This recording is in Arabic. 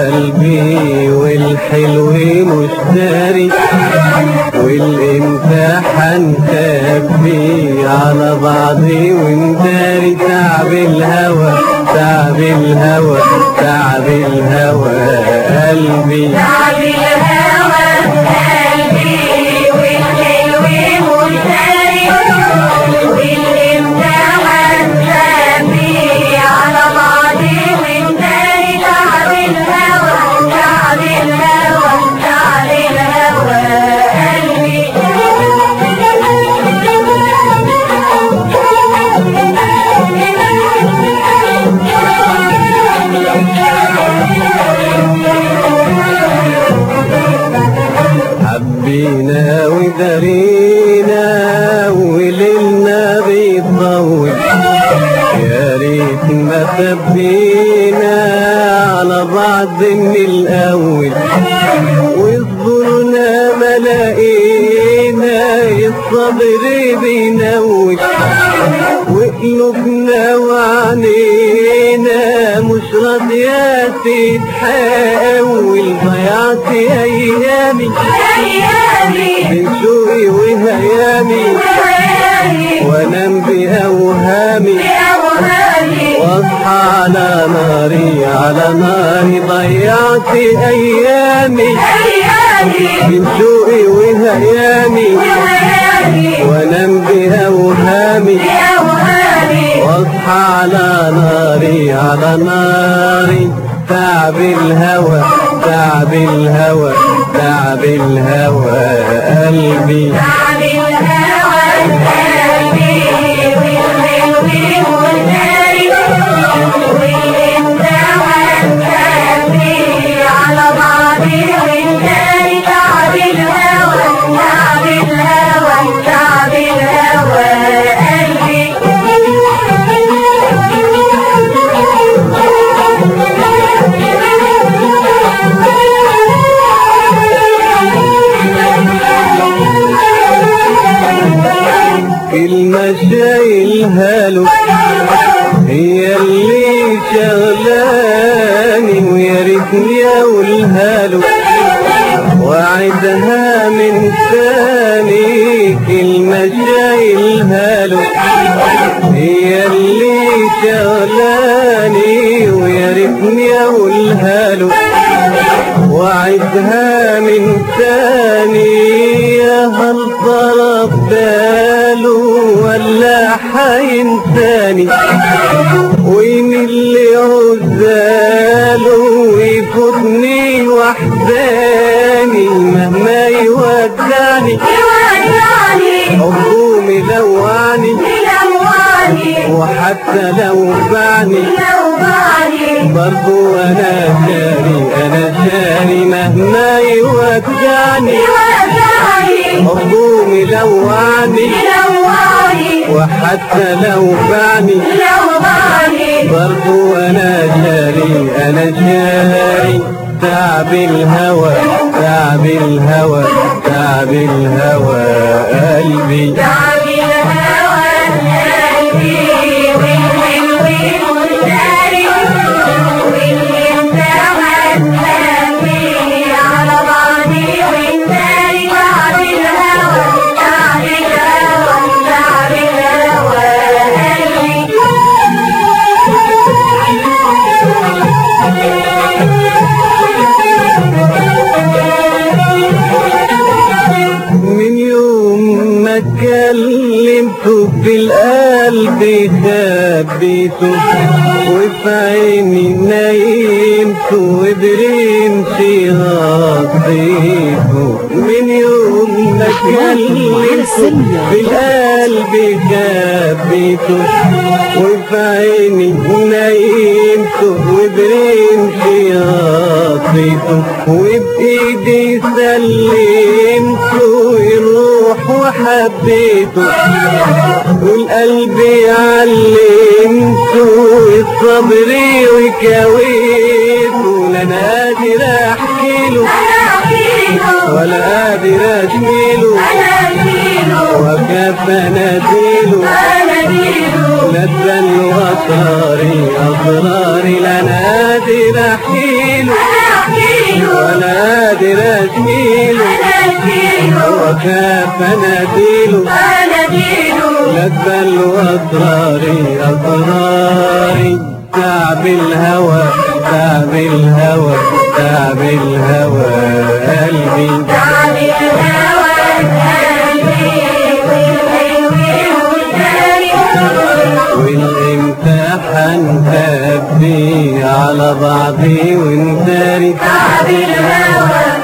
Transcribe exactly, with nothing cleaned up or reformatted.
قلبي والحلو مش داري، والامتحان خبي على بعضي ونداري. تعب الهوى تعب الهوى تعب الهوى قلبي، تعب الهوى قلبي والحلو مش داري، والامتحان خبي على بعضي ونداري. تعب الهوى تعب الهوى تعب الهوى قلبي. حبينا ودارينا وليلنا بيطول، يا ريت ما خبينا على بعض من الأول، وصبرنا ما لقينا الصبر بينول، وقلوبنا وعنينا مش راضية تتحول. ضيعت أيامي من شوقي وهيامي، وانام بأوهامي واصحى على ناري على ناري. ضيعت أيامي من شوقي وهيامي، وانام بأوهامي واصحى على ناري على ناري. تعب الهوى تعب الهوى تعب الهوى قلبي، تعب الهوى قلبي والحلو مش داري، والامتحان خبي على بعضي ونداري. تعب الهوى تعب الهوى تعب الهوى قلبي. كلمة شايلها له هي اللي شغلاني، ويا ريتني اقولها له وعدها من ثاني. كلمة شايلها له هي اللي شغلاني، ويا ريتني اقولها له وعدها من ثاني. يا هل ضرب باله ولا حينساني، وين اللي عزاله ويفوتني وحداني. مهما يودعني حبه ملوعني، وحتى لو باعني برضو انا شاري انا شاري. مهما يودعني حبه ملوعني، وحتى لو باعني برضو انا شاري انا شاري. تعب الهوى تعب الهوى تعب الهوى قلبي، تعب الهوى قلبي والحلو مش داري، والامتحان خبي على بعضي ونداري. تعب الهوى تعب الهوى تعب الهوى قلبي. من يوم ما كلمته بالقلب خبيته، وفي عيني نايمته وبرمشي غطيته. من يوم ما كلمته بالقلب خبيته، وفي عيني نايمته وبرمشي غطيته، وبإيدي سلمته يروح وحبيته، والقلب علمته الصبر وكويته. لا انا قادر احكيله ولا قادر اشكيله، وكفى اناديله لا تبان اسراري اسراري. لا انا قادر احكيله ولا قادر اشيله وكاف اناديله لبى واسراري اسراري تعب الهوى تعب الهوى تعب الهوى قلبي تعب الهوى والامتحان تبدي على بعضي ونداري تعب الهوى